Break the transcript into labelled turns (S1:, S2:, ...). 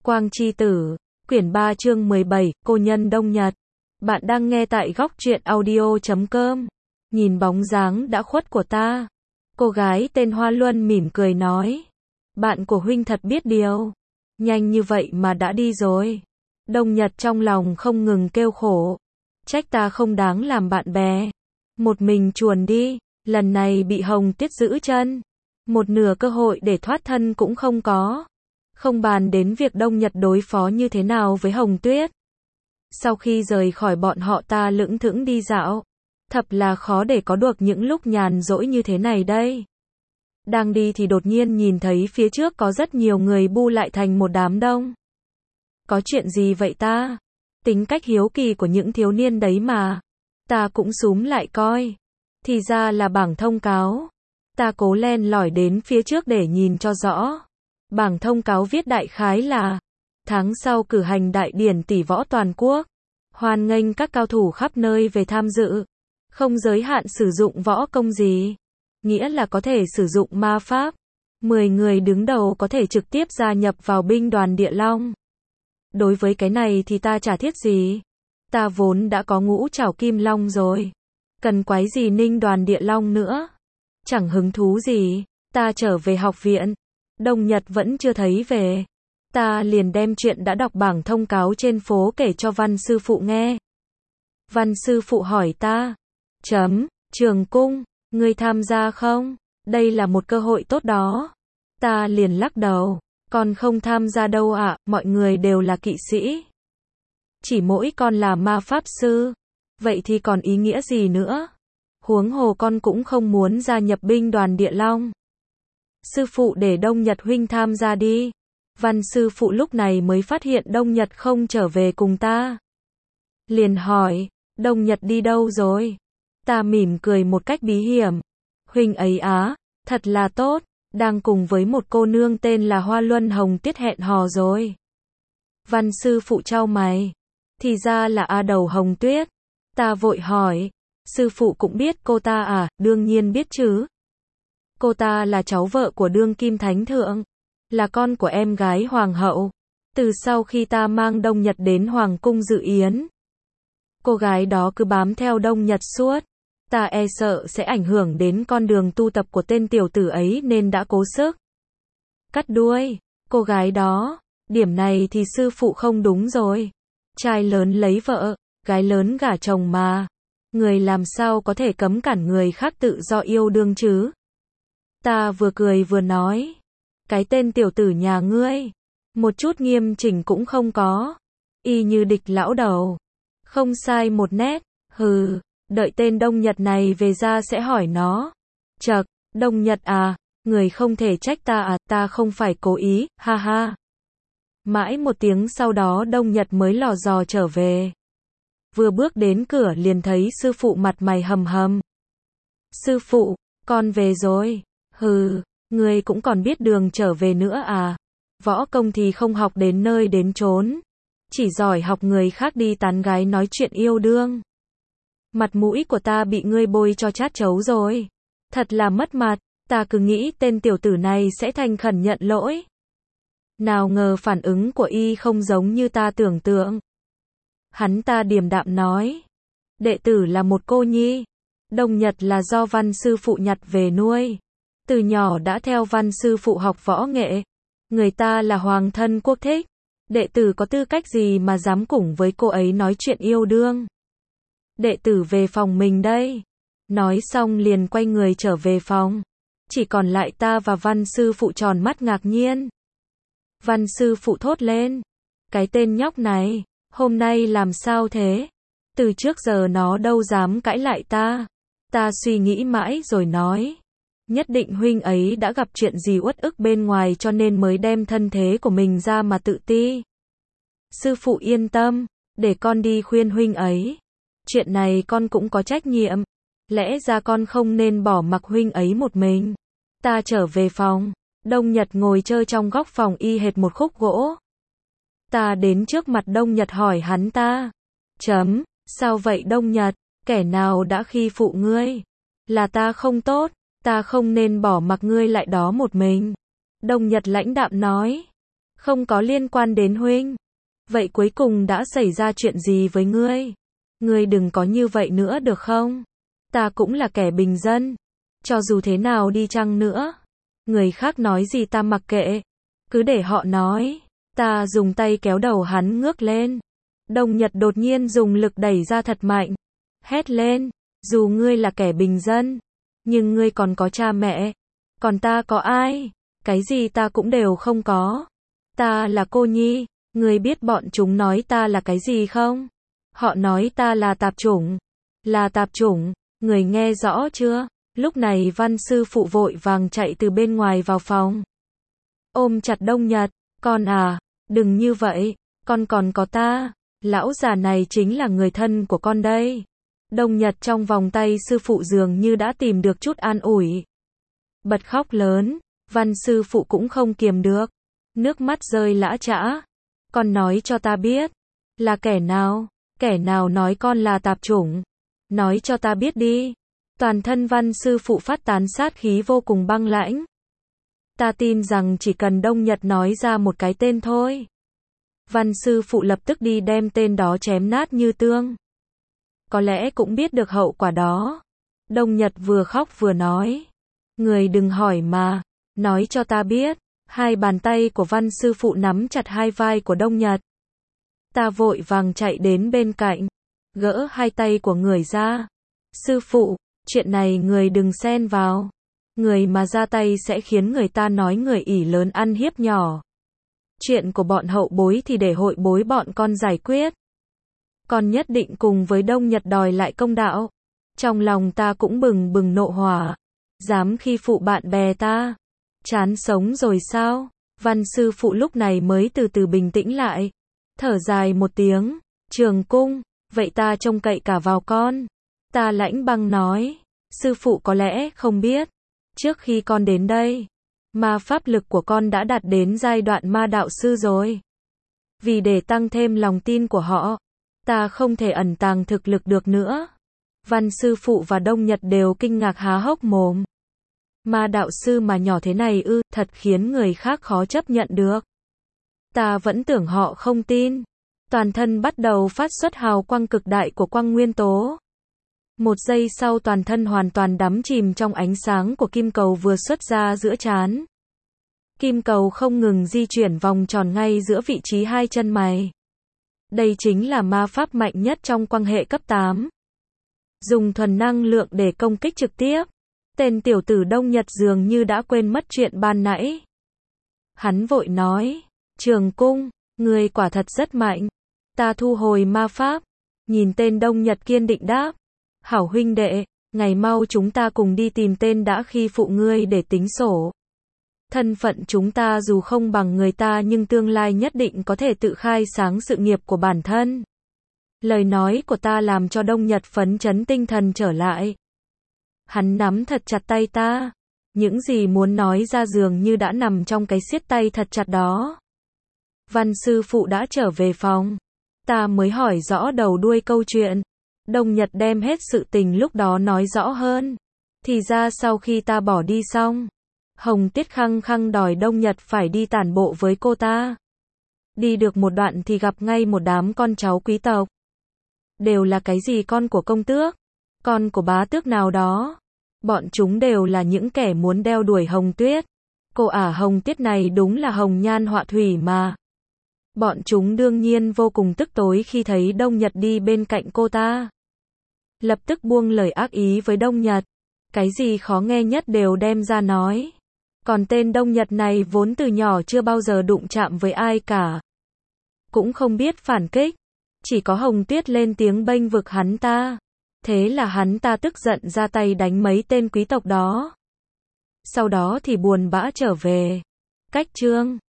S1: Quang Chi Tử, quyển 3 chương 17, cô nhân Đông Nhật. Bạn đang nghe tại góc truyện audio.com. Nhìn bóng dáng đã khuất của ta. Cô gái tên Hoa Luân mỉm cười nói. Bạn của huynh thật biết điều. Nhanh như vậy mà đã đi rồi. Đông Nhật trong lòng không ngừng kêu khổ. Trách ta không đáng làm bạn bè. Một mình chuồn đi, lần này bị Hồng Tuyết giữ chân. Một nửa cơ hội để thoát thân cũng không có. Không bàn đến việc Đông Nhật đối phó như thế nào với Hồng Tuyết. Sau khi rời khỏi bọn họ ta lững thững đi dạo. Thật là khó để có được những lúc nhàn rỗi như thế này đây. Đang đi thì đột nhiên nhìn thấy phía trước có rất nhiều người bu lại thành một đám đông. Có chuyện gì vậy ta? Tính cách hiếu kỳ của những thiếu niên đấy mà. Ta cũng xúm lại coi. Thì ra là bảng thông cáo. Ta cố len lỏi đến phía trước để nhìn cho rõ. Bảng thông cáo viết đại khái là tháng sau cử hành đại điển tỷ võ toàn quốc. Hoan nghênh các cao thủ khắp nơi về tham dự. Không giới hạn sử dụng võ công gì. Nghĩa là có thể sử dụng ma pháp. 10 người đứng đầu có thể trực tiếp gia nhập vào binh đoàn Địa Long. Đối với cái này thì ta chả thiết gì. Ta vốn đã có ngũ trảo kim long rồi. Cần quái gì ninh đoàn Địa Long nữa. Chẳng hứng thú gì. Ta trở về học viện. Đông Nhật vẫn chưa thấy về. Ta liền đem chuyện đã đọc bảng thông cáo trên phố kể cho Văn sư phụ nghe. Văn sư phụ hỏi ta. Trường cung, ngươi tham gia không? Đây là một cơ hội tốt đó. Ta liền lắc đầu. Con không tham gia đâu ạ, mọi người đều là kỵ sĩ. Chỉ mỗi con là ma pháp sư. Vậy thì còn ý nghĩa gì nữa? Huống hồ con cũng không muốn gia nhập binh đoàn Địa Long. Sư phụ để Đông Nhật huynh tham gia đi. Văn sư phụ lúc này mới phát hiện Đông Nhật không trở về cùng ta. Liền hỏi, Đông Nhật đi đâu rồi? Ta mỉm cười một cách bí hiểm. Huynh ấy á, thật là tốt, đang cùng với một cô nương tên là Hoa Luân Hồng Tuyết hẹn hò rồi. Văn sư phụ chau mày. Thì ra là A Đầu Hồng Tuyết. Ta vội hỏi, sư phụ cũng biết cô ta à? Đương nhiên biết chứ. Cô ta là cháu vợ của đương kim thánh thượng, là con của em gái hoàng hậu. Từ sau khi ta mang Đông Nhật đến hoàng cung dự yến, cô gái đó cứ bám theo Đông Nhật suốt. Ta e sợ sẽ ảnh hưởng đến con đường tu tập của tên tiểu tử ấy nên đã cố sức cắt đuôi cô gái đó. Điểm này thì sư phụ không đúng rồi. Trai lớn lấy vợ, gái lớn gả chồng mà. Người làm sao có thể cấm cản người khác tự do yêu đương chứ? Ta vừa cười vừa nói. Cái tên tiểu tử nhà ngươi, một chút nghiêm chỉnh cũng không có. Y như địch lão đầu. Không sai một nét. Hừ, đợi tên Đông Nhật này về ra sẽ hỏi nó. Chậc, Đông Nhật à, người không thể trách ta à, ta không phải cố ý, ha ha. Mãi một tiếng sau đó Đông Nhật mới lò dò trở về. Vừa bước đến cửa liền thấy sư phụ mặt mày hầm hầm. Sư phụ, con về rồi. Hừ, người cũng còn biết đường trở về nữa à? Võ công thì không học đến nơi đến chốn. Chỉ giỏi học người khác đi tán gái nói chuyện yêu đương. Mặt mũi của ta bị ngươi bôi cho chát chấu rồi. Thật là mất mặt, ta cứ nghĩ tên tiểu tử này sẽ thành khẩn nhận lỗi. Nào ngờ phản ứng của y không giống như ta tưởng tượng. Hắn ta điềm đạm nói. Đệ tử là một cô nhi. Đông Nhật là do văn sư phụ nhặt về nuôi. Từ nhỏ đã theo văn sư phụ học võ nghệ. Người ta là hoàng thân quốc thích. Đệ tử có tư cách gì mà dám cùng với cô ấy nói chuyện yêu đương? Đệ tử về phòng mình đây. Nói xong liền quay người trở về phòng. Chỉ còn lại ta và văn sư phụ tròn mắt ngạc nhiên. Văn sư phụ thốt lên. Cái tên nhóc này, hôm nay làm sao thế? Từ trước giờ nó đâu dám cãi lại ta. Ta suy nghĩ mãi rồi nói. Nhất định huynh ấy đã gặp chuyện gì uất ức bên ngoài cho nên mới đem thân thế của mình ra mà tự ti. Sư phụ yên tâm, để con đi khuyên huynh ấy. Chuyện này con cũng có trách nhiệm. Lẽ ra con không nên bỏ mặc huynh ấy một mình. Ta trở về phòng. Đông Nhật ngồi chơi trong góc phòng y hệt một khúc gỗ. Ta đến trước mặt Đông Nhật hỏi hắn ta. Sao vậy Đông Nhật? Kẻ nào đã khi phụ ngươi? Là ta không tốt. Ta không nên bỏ mặc ngươi lại đó một mình. Đông Nhật lãnh đạm nói. Không có liên quan đến huynh. Vậy cuối cùng đã xảy ra chuyện gì với ngươi? Ngươi đừng có như vậy nữa được không? Ta cũng là kẻ bình dân. Cho dù thế nào đi chăng nữa. Người khác nói gì ta mặc kệ. Cứ để họ nói. Ta dùng tay kéo đầu hắn ngước lên. Đông Nhật đột nhiên dùng lực đẩy ra thật mạnh. Hét lên. Dù ngươi là kẻ bình dân. Nhưng ngươi còn có cha mẹ. Còn ta có ai? Cái gì ta cũng đều không có. Ta là cô nhi. Ngươi biết bọn chúng nói ta là cái gì không? Họ nói ta là tạp chủng. Là tạp chủng. Người nghe rõ chưa? Lúc này Văn sư phụ vội vàng chạy từ bên ngoài vào phòng. Ôm chặt Đông Nhật. Con à, đừng như vậy. Con còn có ta. Lão già này chính là người thân của con đây. Đông Nhật trong vòng tay sư phụ dường như đã tìm được chút an ủi. Bật khóc lớn. Văn sư phụ cũng không kiềm được. Nước mắt rơi lã chã. Con nói cho ta biết. Là kẻ nào? Kẻ nào nói con là tạp chủng? Nói cho ta biết đi. Toàn thân Văn sư phụ phát tán sát khí vô cùng băng lãnh. Ta tin rằng chỉ cần Đông Nhật nói ra một cái tên thôi. Văn sư phụ lập tức đi đem tên đó chém nát như tương. Có lẽ cũng biết được hậu quả đó. Đông Nhật vừa khóc vừa nói. Người đừng hỏi mà. Nói cho ta biết. Hai bàn tay của Văn sư phụ nắm chặt hai vai của Đông Nhật. Ta vội vàng chạy đến bên cạnh. Gỡ hai tay của người ra. Sư phụ, chuyện này người đừng xen vào. Người mà ra tay sẽ khiến người ta nói người ỷ lớn ăn hiếp nhỏ. Chuyện của bọn hậu bối thì để hội bối bọn con giải quyết. Con nhất định cùng với Đông Nhật đòi lại công đạo. Trong lòng ta cũng bừng bừng nộ hỏa. Dám khi phụ bạn bè ta. Chán sống rồi sao? Văn sư phụ lúc này mới từ từ bình tĩnh lại. Thở dài một tiếng. Trường cung, vậy ta trông cậy cả vào con. Ta lạnh băng nói. Sư phụ có lẽ không biết. Trước khi con đến đây, ma pháp lực của con đã đạt đến giai đoạn ma đạo sư rồi. Vì để tăng thêm lòng tin của họ, ta không thể ẩn tàng thực lực được nữa. Văn sư phụ và Đông Nhật đều kinh ngạc há hốc mồm. Ma đạo sư mà nhỏ thế này ư, thật khiến người khác khó chấp nhận được. Ta vẫn tưởng họ không tin. Toàn thân bắt đầu phát xuất hào quang cực đại của quang nguyên tố. Một giây sau toàn thân hoàn toàn đắm chìm trong ánh sáng của kim cầu vừa xuất ra giữa trán. Kim cầu không ngừng di chuyển vòng tròn ngay giữa vị trí hai chân mày. Đây chính là ma pháp mạnh nhất trong quang hệ cấp 8. Dùng thuần năng lượng để công kích trực tiếp. Tên tiểu tử Đông Nhật dường như đã quên mất chuyện ban nãy. Hắn vội nói, Trường cung, người quả thật rất mạnh. Ta thu hồi ma pháp. Nhìn tên Đông Nhật kiên định đáp. Hảo huynh đệ, ngày mau chúng ta cùng đi tìm tên đã khi phụ ngươi để tính sổ. Thân phận chúng ta dù không bằng người ta nhưng tương lai nhất định có thể tự khai sáng sự nghiệp của bản thân. Lời nói của ta làm cho Đông Nhật phấn chấn tinh thần trở lại. Hắn nắm thật chặt tay ta. Những gì muốn nói ra dường như đã nằm trong cái siết tay thật chặt đó. Văn sư phụ đã trở về phòng. Ta mới hỏi rõ đầu đuôi câu chuyện. Đông Nhật đem hết sự tình lúc đó nói rõ hơn. Thì ra sau khi ta bỏ đi xong, Hồng Tiết khăng khăng đòi Đông Nhật phải đi tản bộ với cô ta. Đi được một đoạn thì gặp ngay một đám con cháu quý tộc. Đều là cái gì con của công tước, con của bá tước nào đó. Bọn chúng đều là những kẻ muốn đeo đuổi Hồng Tuyết. Cô ả Hồng Tiết này đúng là hồng nhan họa thủy mà. Bọn chúng đương nhiên vô cùng tức tối khi thấy Đông Nhật đi bên cạnh cô ta. Lập tức buông lời ác ý với Đông Nhật. Cái gì khó nghe nhất đều đem ra nói. Còn tên Đông Nhật này vốn từ nhỏ chưa bao giờ đụng chạm với ai cả. Cũng không biết phản kích. Chỉ có Hồng Tuyết lên tiếng bênh vực hắn ta. Thế là hắn ta tức giận ra tay đánh mấy tên quý tộc đó. Sau đó thì buồn bã trở về. Cách chương